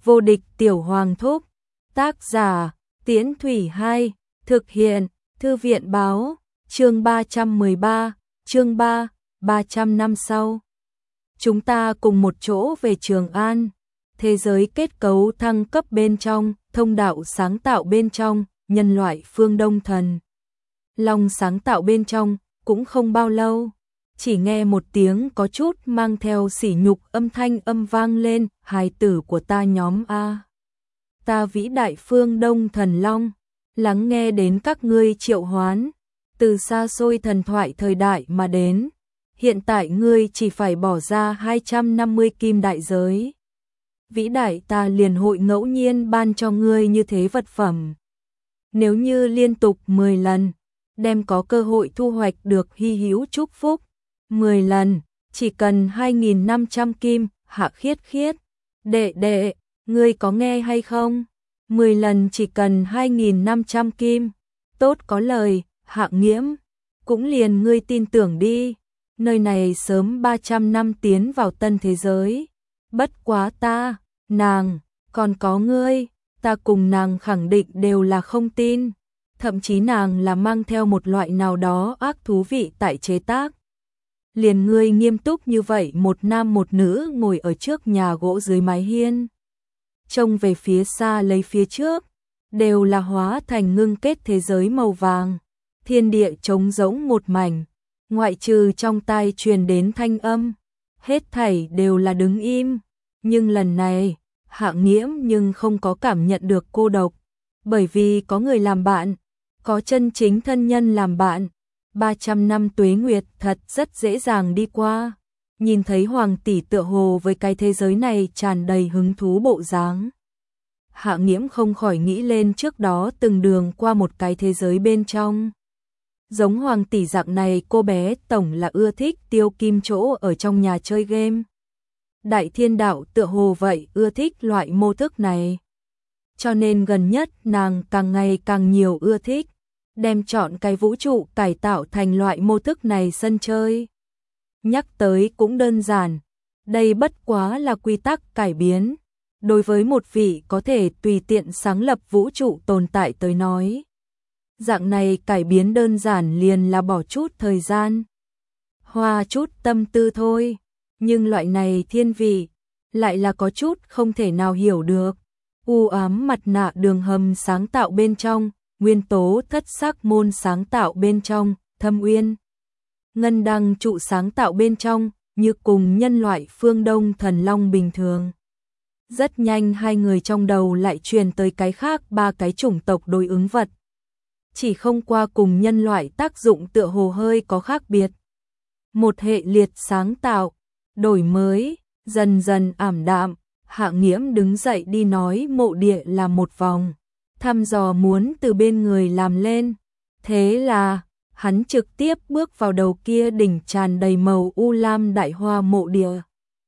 Vô địch tiểu hoàng thúc. Tác giả, Tiễn Thủy 2, thực hiện, Thư viện báo, chương 313, chương 3, 300 năm sau. Chúng ta cùng một chỗ về Trường An. Thế giới kết cấu thăng cấp bên trong, thông đạo sáng tạo bên trong, nhân loại phương Đông Thần Long sáng tạo bên trong, cũng không bao lâu. Chỉ nghe một tiếng có chút mang theo sỉ nhục âm thanh vang lên, hài tử của ta nhóm A. Ta vĩ đại phương Đông Thần Long, lắng nghe đến các ngươi triệu hoán, từ xa xôi thần thoại thời đại mà đến. Hiện tại ngươi chỉ phải bỏ ra 250 kim đại giới. Vĩ đại ta liền hội ngẫu nhiên ban cho ngươi như thế vật phẩm. Nếu như liên tục 10 lần, đem có cơ hội thu hoạch được hy hữu chúc phúc. 10 lần, chỉ cần 2.500 kim, Hạ Khiết Khiết. Đệ, ngươi có nghe hay không? 10 lần chỉ cần 2.500 kim. Tốt có lời, Hạ Nghiễm. Cũng liền ngươi tin tưởng đi. Nơi này sớm 300 năm tiến vào tân thế giới. Bất quá ta, nàng, còn có ngươi, ta cùng nàng khẳng định đều là không tin. Thậm chí nàng là mang theo một loại nào đó ác thú vị tại chế tác. Liền ngươi nghiêm túc như vậy, một nam một nữ ngồi ở trước nhà gỗ dưới mái hiên. Trông về phía xa lấy phía trước, đều là hóa thành ngưng kết thế giới màu vàng. Thiên địa trống rỗng một mảnh, ngoại trừ trong tai truyền đến thanh âm. Hết thảy đều là đứng im. Nhưng lần này, Hạ Nghiễm nhưng không có cảm nhận được cô độc. Bởi vì có người làm bạn, có chân chính thân nhân làm bạn. 300 năm tuế nguyệt thật rất dễ dàng đi qua. Nhìn thấy Hoàng tỷ tựa hồ với cái thế giới này tràn đầy hứng thú bộ dáng. Hạ Nghiễm không khỏi nghĩ lên trước đó từng đường qua một cái thế giới bên trong. Giống Hoàng tỷ dạng này cô bé tổng là ưa thích tiêu kim chỗ ở trong nhà chơi game. Đại thiên đạo tựa hồ vậy ưa thích loại mô thức này. Cho nên gần nhất nàng càng ngày càng nhiều ưa thích. Đem chọn cái vũ trụ cải tạo thành loại mô thức này sân chơi. Nhắc tới cũng đơn giản, đây bất quá là quy tắc cải biến. Đối với một vị có thể tùy tiện sáng lập vũ trụ tồn tại tới nói. Dạng này cải biến đơn giản liền là bỏ chút thời gian, hoa chút tâm tư thôi. Nhưng loại này thiên vị, lại là có chút không thể nào hiểu được. U ám mặt nạ đường hầm sáng tạo bên trong, nguyên tố thất sắc môn sáng tạo bên trong, thâm uyên ngân đăng trụ sáng tạo bên trong, như cùng nhân loại phương Đông Thần Long bình thường. Rất nhanh hai người trong đầu lại truyền tới cái khác ba cái chủng tộc đối ứng vật. Chỉ không qua cùng nhân loại tác dụng tựa hồ hơi có khác biệt. Một hệ liệt sáng tạo, đổi mới, dần dần ảm đạm. Hạ Nghiễm đứng dậy đi nói mộ địa là một vòng. Thăm dò muốn từ bên người làm lên. Thế là, hắn trực tiếp bước vào đầu kia đỉnh tràn đầy màu u lam đại hoa mộ địa.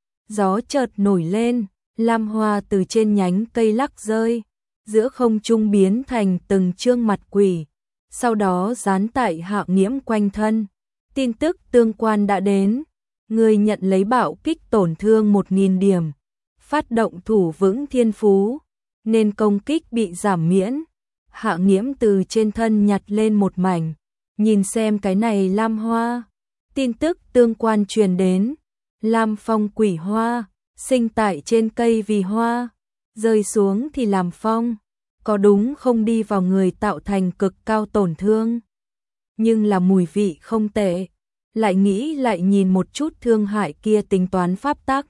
Gió chợt nổi lên, lam hoa từ trên nhánh cây lắc rơi, giữa không trung biến thành từng trương mặt quỷ, sau đó dán tại Hạ Nghiễm quanh thân. Tin tức tương quan đã đến, người nhận lấy bạo kích tổn thương 1000 điểm, phát động thủ vững thiên phú, nên công kích bị giảm miễn. Hạ Nghiễm từ trên thân nhặt lên một mảnh, nhìn xem cái này lam hoa. Tin tức tương quan truyền đến, lam phong quỷ hoa, sinh tại trên cây vì hoa, rơi xuống thì làm phong, có đúng không đi vào người tạo thành cực cao tổn thương. Nhưng là mùi vị không tệ, lại nghĩ lại nhìn một chút thương hại kia tính toán pháp tắc.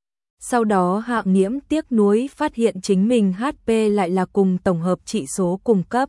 Sau đó Hạ Nghiễm tiếc nuối phát hiện chính mình HP lại là cùng tổng hợp trị số cùng cấp.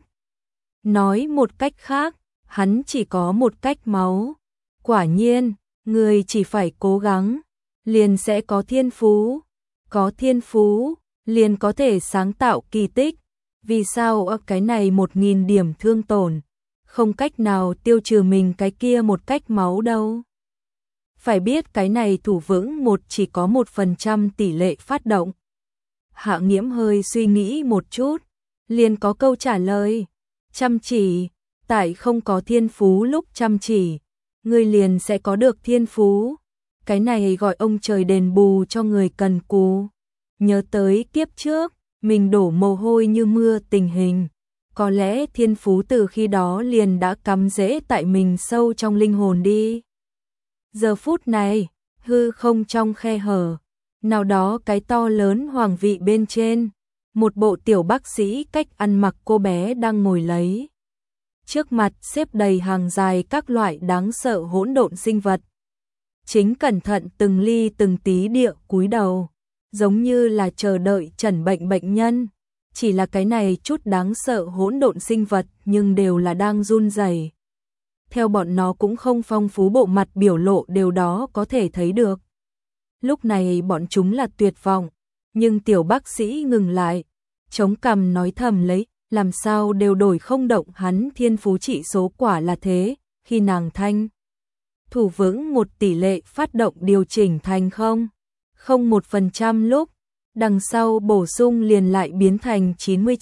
Nói một cách khác, hắn chỉ có một cách máu. Quả nhiên, người chỉ phải cố gắng, liền sẽ có thiên phú. Có thiên phú, liền có thể sáng tạo kỳ tích. Vì sao ở cái này 1000 điểm thương tổn, không cách nào tiêu trừ mình cái kia một cách máu đâu. Phải biết cái này thủ vững một chỉ có 1% tỷ lệ phát động. Hạ Nghiễm hơi suy nghĩ một chút, liền có câu trả lời. Chăm chỉ, tại không có thiên phú lúc chăm chỉ, người liền sẽ có được thiên phú. Cái này gọi ông trời đền bù cho người cần cù. nhớ tới kiếp trước, mình đổ mồ hôi như mưa tình hình. Có lẽ thiên phú từ khi đó liền đã cắm rễ tại mình sâu trong linh hồn đi. Giờ phút này, hư không trong khe hở, nào đó cái to lớn hoàng vị bên trên, một bộ tiểu bác sĩ cách ăn mặc cô bé đang ngồi lấy. Trước mặt xếp đầy hàng dài các loại đáng sợ hỗn độn sinh vật. Chính cẩn thận từng ly từng tí địa cúi đầu, giống như là chờ đợi chẩn bệnh bệnh nhân. Chỉ là cái này chút đáng sợ hỗn độn sinh vật nhưng đều là đang run rẩy. Theo bọn nó cũng không phong phú bộ mặt biểu lộ đều đó có thể thấy được. Lúc này bọn chúng là tuyệt vọng, nhưng tiểu bác sĩ ngừng lại, chống cằm nói thầm lấy, làm sao đều đổi không động hắn thiên phú trị số quả là thế, khi nàng thanh. Thủ vững một tỷ lệ phát động điều chỉnh thành 0,01% lúc, đằng sau bổ sung liền lại biến thành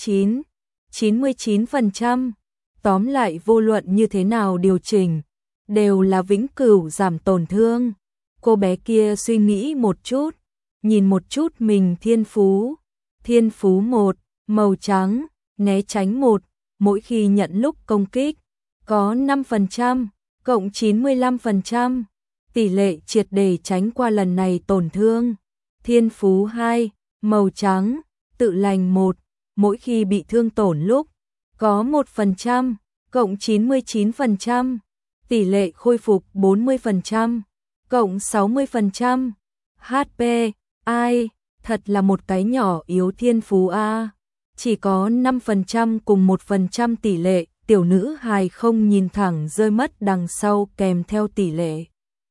99%. Tóm lại vô luận như thế nào điều chỉnh, đều là vĩnh cửu giảm tổn thương. Cô bé kia suy nghĩ một chút, nhìn một chút mình thiên phú. Thiên phú 1, màu trắng, né tránh 1, mỗi khi nhận lúc công kích, có 5%, cộng 95%, tỷ lệ triệt để tránh qua lần này tổn thương. Thiên phú 2, màu trắng, tự lành 1, mỗi khi bị thương tổn lúc, có 1%, cộng 99%, tỷ lệ khôi phục 40%, cộng 60%. HP, ai, thật là một cái nhỏ yếu thiên phú a. Chỉ có 5% cùng 1% tỷ lệ, tiểu nữ hài không nhìn thẳng rơi mất đằng sau kèm theo tỷ lệ.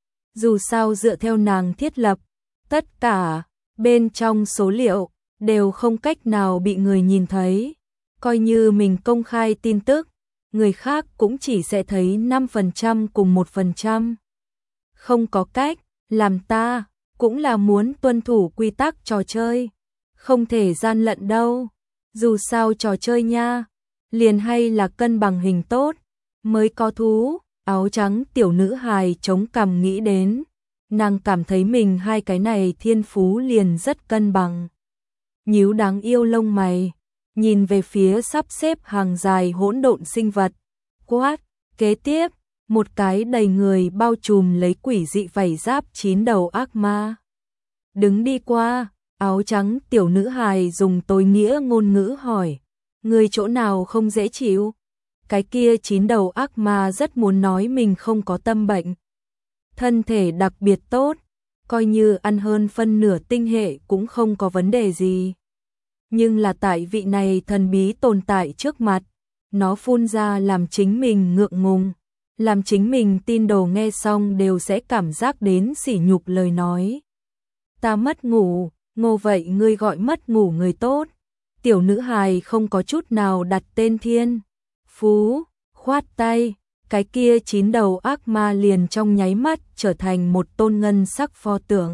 Dù sao dựa theo nàng thiết lập, tất cả bên trong số liệu đều không cách nào bị người nhìn thấy. Coi như mình công khai tin tức, người khác cũng chỉ sẽ thấy 5% cùng 1%. Không có cách, làm ta cũng là muốn tuân thủ quy tắc trò chơi, không thể gian lận đâu. Dù sao trò chơi nha, liền hay là cân bằng hình tốt mới có thú. Áo trắng tiểu nữ hài chống cằm nghĩ đến, nàng cảm thấy mình hai cái này thiên phú liền rất cân bằng. Nhíu đáng yêu lông mày, nhìn về phía sắp xếp hàng dài hỗn độn sinh vật, quát, kế tiếp, một cái đầy người bao trùm lấy quỷ dị vảy giáp 9 đầu ác ma. Đứng đi qua, áo trắng tiểu nữ hài dùng tối nghĩa ngôn ngữ hỏi, người chỗ nào không dễ chịu? Cái kia 9 đầu ác ma rất muốn nói mình không có tâm bệnh. Thân thể đặc biệt tốt, coi như ăn hơn phân nửa tinh hệ cũng không có vấn đề gì. Nhưng là tại vị này thần bí tồn tại trước mặt, nó phun ra làm chính mình ngượng ngùng, làm chính mình tin đồ nghe xong đều sẽ cảm giác đến sỉ nhục lời nói. Ta mất ngủ, ngô vậy ngươi gọi mất ngủ người tốt. Tiểu nữ hài không có chút nào đặt tên thiên phú, khoát tay, cái kia 9 đầu ác ma liền trong nháy mắt trở thành một tôn ngân sắc pho tượng.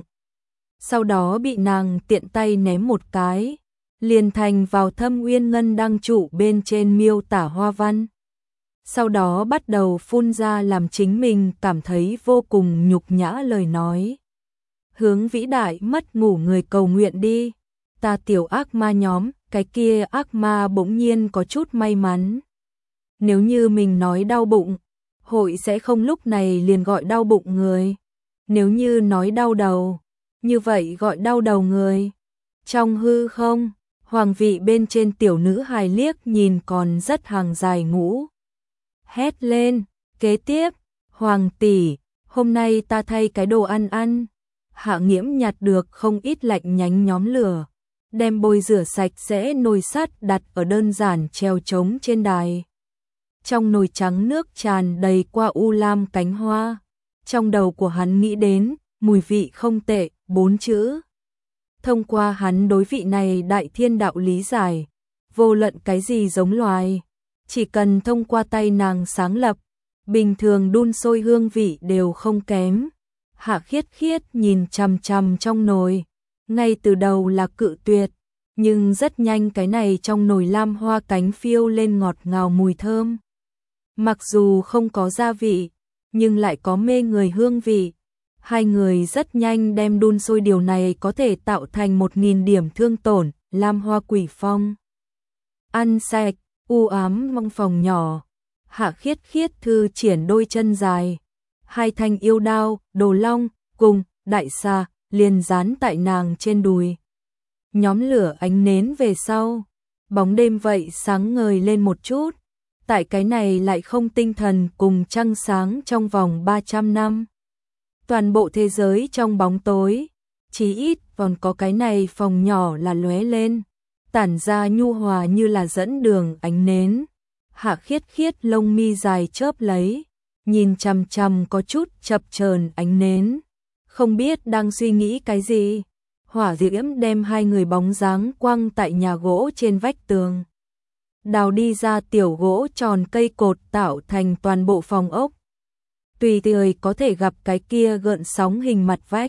Sau đó bị nàng tiện tay ném một cái, liền thành vào Thâm Uyên Ngân đăng trụ bên trên miêu tả hoa văn. Sau đó bắt đầu phun ra làm chính mình cảm thấy vô cùng nhục nhã lời nói. Hướng vĩ đại mất ngủ người cầu nguyện đi. Ta tiểu ác ma nhóm, cái kia ác ma bỗng nhiên có chút may mắn. Nếu như mình nói đau bụng, hội sẽ không lúc này liền gọi đau bụng người. Nếu như nói đau đầu, như vậy gọi đau đầu người. Trong hư không, hoàng vị bên trên tiểu nữ hài liếc nhìn còn rất hàng dài ngũ. Hét lên, kế tiếp, hoàng tỷ, hôm nay ta thay cái đồ ăn ăn. Hạ Nghiễm nhặt được không ít lạnh nhánh nhóm lửa, đem bôi rửa sạch sẽ nồi sắt đặt ở đơn giản treo trống trên đài. Trong nồi trắng nước tràn đầy qua u lam cánh hoa. Trong đầu của hắn nghĩ đến, mùi vị không tệ, 4 chữ. Thông qua hắn đối vị này đại thiên đạo lý giải, vô luận cái gì giống loài, chỉ cần thông qua tay nàng sáng lập, bình thường đun sôi hương vị đều không kém. Hạ Khiết Khiết nhìn chằm chằm trong nồi, ngay từ đầu là cự tuyệt, nhưng rất nhanh cái này trong nồi lam hoa cánh phiêu lên ngọt ngào mùi thơm. Mặc dù không có gia vị, nhưng lại có mê người hương vị. Hai người rất nhanh đem đun sôi, điều này có thể tạo thành 1000 điểm thương tổn. Lam Hoa Quỷ Phong ăn sạch, u ám trong phòng nhỏ. Hạ Khiết Khiết thư triển đôi chân dài, hai thanh yêu đao, đồ long, cùng đại xà liền dán tại nàng trên đùi. Nhóm lửa ánh nến về sau, bóng đêm vậy sáng ngời lên một chút. Tại cái này lại không tinh thần cùng trăng sáng trong vòng 300 năm. Toàn bộ thế giới trong bóng tối, chỉ ít còn có cái này phòng nhỏ là lóe lên, tản ra nhu hòa như là dẫn đường ánh nến. Hạ Khiết Khiết lông mi dài chớp lấy, nhìn chằm chằm có chút chập chờn ánh nến, không biết đang suy nghĩ cái gì. Hỏa diễm đem hai người bóng dáng quăng tại nhà gỗ trên vách tường. Đào đi ra tiểu gỗ tròn cây cột tạo thành toàn bộ phòng ốc. Tùy tiện có thể gặp cái kia gợn sóng hình mặt vách.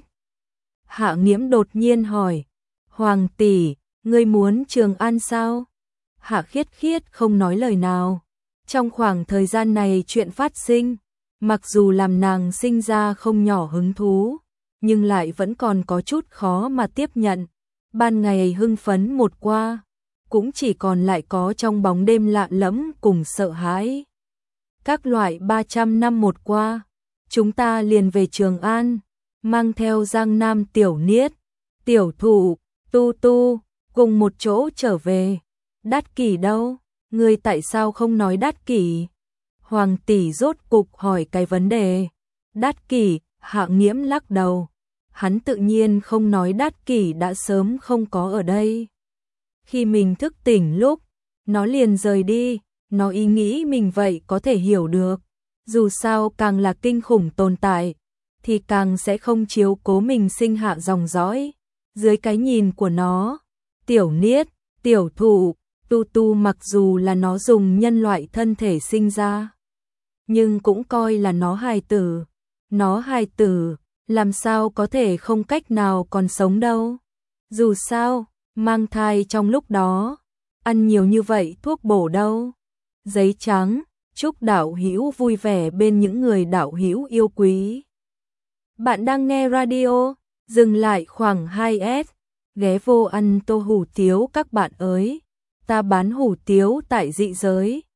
Hạ Nghiễm đột nhiên hỏi, Hoàng tỷ, ngươi muốn Trường An sao? Hạ Khiết Khiết không nói lời nào. Trong khoảng thời gian này chuyện phát sinh, mặc dù làm nàng sinh ra không nhỏ hứng thú, nhưng lại vẫn còn có chút khó mà tiếp nhận. Ban ngày hưng phấn một qua, cũng chỉ còn lại có trong bóng đêm lạ lẫm cùng sợ hãi. Các loại 300 năm một qua, chúng ta liền về Trường An, mang theo Giang Nam Tiểu Niết, Tiểu Thụ, Tu Tu, cùng một chỗ trở về. Đát Kỷ đâu? Ngươi tại sao không nói Đát Kỷ? Hoàng tỷ rốt cục hỏi cái vấn đề. Đát Kỷ, Hạ Nghiễm lắc đầu. Hắn tự nhiên không nói, Đát Kỷ đã sớm không có ở đây. Khi mình thức tỉnh lúc, nó liền rời đi, nó ý nghĩ mình vậy có thể hiểu được. Dù sao càng là kinh khủng tồn tại, thì càng sẽ không chiếu cố mình sinh hạ dòng dõi. Dưới cái nhìn của nó, Tiểu Niết, Tiểu Thụ, Tu Tu mặc dù là nó dùng nhân loại thân thể sinh ra, nhưng cũng coi là nó hài tử. Nó hài tử, làm sao có thể không cách nào còn sống đâu. Dù sao, mang thai trong lúc đó, ăn nhiều như vậy thuốc bổ đâu. Giấy trắng, chúc đạo hữu vui vẻ bên những người đạo hữu yêu quý. Bạn đang nghe radio, dừng lại khoảng 2S, ghé vô ăn tô hủ tiếu các bạn ơi. Ta bán hủ tiếu tại dị giới.